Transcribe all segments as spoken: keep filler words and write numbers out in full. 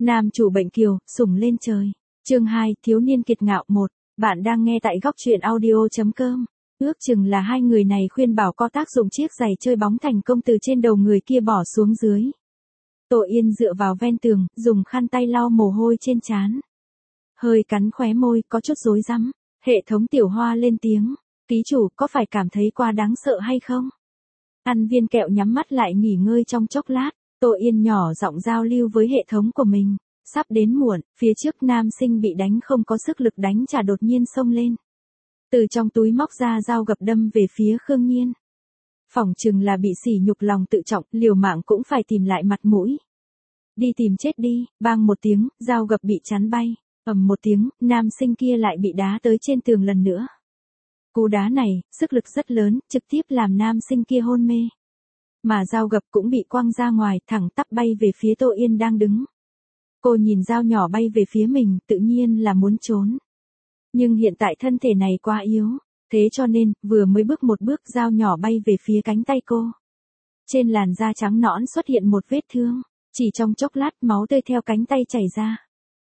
Nam chủ bệnh kiều, sủng lên trời. Chương hai, thiếu niên kiệt ngạo một. Bạn đang nghe tại góc truyện audio chấm com. Ước chừng là hai người này khuyên bảo có tác dụng chiếc giày chơi bóng thành công từ trên đầu người kia bỏ xuống dưới. Tô Yên dựa vào ven tường, dùng khăn tay lau mồ hôi trên trán. Hơi cắn khóe môi, có chút rối rắm. Hệ thống tiểu hoa lên tiếng. Ký chủ, có phải cảm thấy quá đáng sợ hay không? Ăn viên kẹo nhắm mắt lại nghỉ ngơi trong chốc lát. Tô Yên nhỏ giọng giao lưu với hệ thống của mình. Sắp đến muộn, phía trước nam sinh bị đánh không có sức lực đánh trả đột nhiên xông lên. Từ trong túi móc ra dao gập đâm về phía Khương Nhiên. Phỏng chừng là bị sỉ nhục lòng tự trọng, liều mạng cũng phải tìm lại mặt mũi. Đi tìm chết đi, bang một tiếng, dao gập bị chắn bay. Ầm một tiếng, nam sinh kia lại bị đá tới trên tường lần nữa. Cú đá này, sức lực rất lớn, trực tiếp làm nam sinh kia hôn mê. Mà dao gập cũng bị quăng ra ngoài, thẳng tắp bay về phía Tô Yên đang đứng. Cô nhìn dao nhỏ bay về phía mình, tự nhiên là muốn trốn. Nhưng hiện tại thân thể này quá yếu, thế cho nên, vừa mới bước một bước dao nhỏ bay về phía cánh tay cô. Trên làn da trắng nõn xuất hiện một vết thương, chỉ trong chốc lát máu tươi theo cánh tay chảy ra.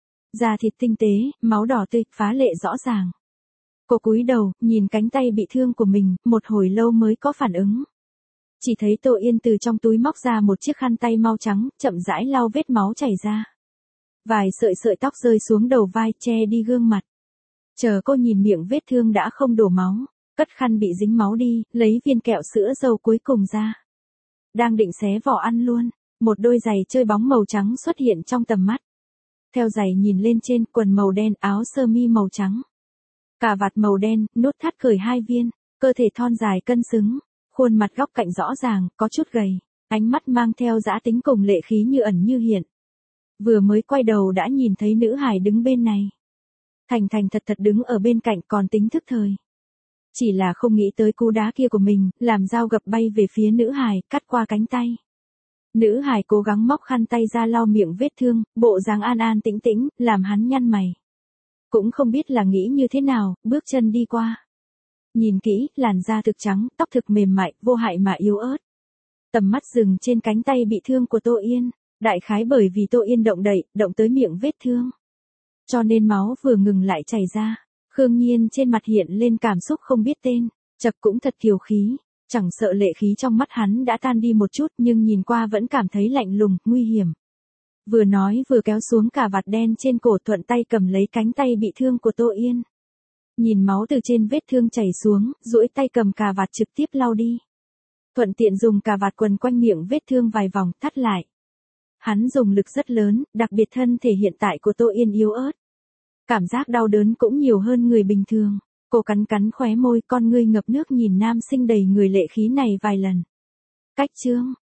Da thịt tinh tế, máu đỏ tươi, phá lệ rõ ràng. Cô cúi đầu, nhìn cánh tay bị thương của mình, một hồi lâu mới có phản ứng. Chỉ thấy Tô Yên từ trong túi móc ra một chiếc khăn tay mau trắng, chậm rãi lau vết máu chảy ra. Vài sợi sợi tóc rơi xuống đầu vai, che đi gương mặt. Chờ cô nhìn miệng vết thương đã không đổ máu, cất khăn bị dính máu đi, lấy viên kẹo sữa dâu cuối cùng ra. Đang định xé vỏ ăn luôn, một đôi giày chơi bóng màu trắng xuất hiện trong tầm mắt. Theo giày nhìn lên trên, quần màu đen, áo sơ mi màu trắng. Cà vạt màu đen, nút thắt cởi hai viên, cơ thể thon dài cân xứng, khuôn mặt góc cạnh rõ ràng, có chút gầy, ánh mắt mang theo dã tính cùng lệ khí như ẩn như hiện. Vừa mới quay đầu đã nhìn thấy nữ hài đứng bên này. Thành thành thật thật đứng ở bên cạnh còn tính thức thời. Chỉ là không nghĩ tới cú đá kia của mình, làm dao gập bay về phía nữ hài, cắt qua cánh tay. Nữ hài cố gắng móc khăn tay ra lau miệng vết thương, bộ dáng an an tĩnh tĩnh, làm hắn nhăn mày. Cũng không biết là nghĩ như thế nào, bước chân đi qua. Nhìn kỹ, làn da thực trắng, tóc thực mềm mại, vô hại mà yếu ớt. Tầm mắt dừng trên cánh tay bị thương của Tô Yên, đại khái bởi vì Tô Yên động đậy, động tới miệng vết thương. Cho nên máu vừa ngừng lại chảy ra. Khương Nhiên trên mặt hiện lên cảm xúc không biết tên, chật cũng thật kiều khí, chẳng sợ lệ khí trong mắt hắn đã tan đi một chút nhưng nhìn qua vẫn cảm thấy lạnh lùng, nguy hiểm. Vừa nói vừa kéo xuống cà vạt đen trên cổ, thuận tay cầm lấy cánh tay bị thương của Tô Yên. Nhìn máu từ trên vết thương chảy xuống, duỗi tay cầm cà vạt trực tiếp lau đi. Thuận tiện dùng cà vạt quần quanh miệng vết thương vài vòng, thắt lại. Hắn dùng lực rất lớn, đặc biệt thân thể hiện tại của Tô Yên yếu ớt. Cảm giác đau đớn cũng nhiều hơn người bình thường. Cô cắn cắn khóe môi, con ngươi ngập nước nhìn nam sinh đầy người lệ khí này vài lần. Cách chương,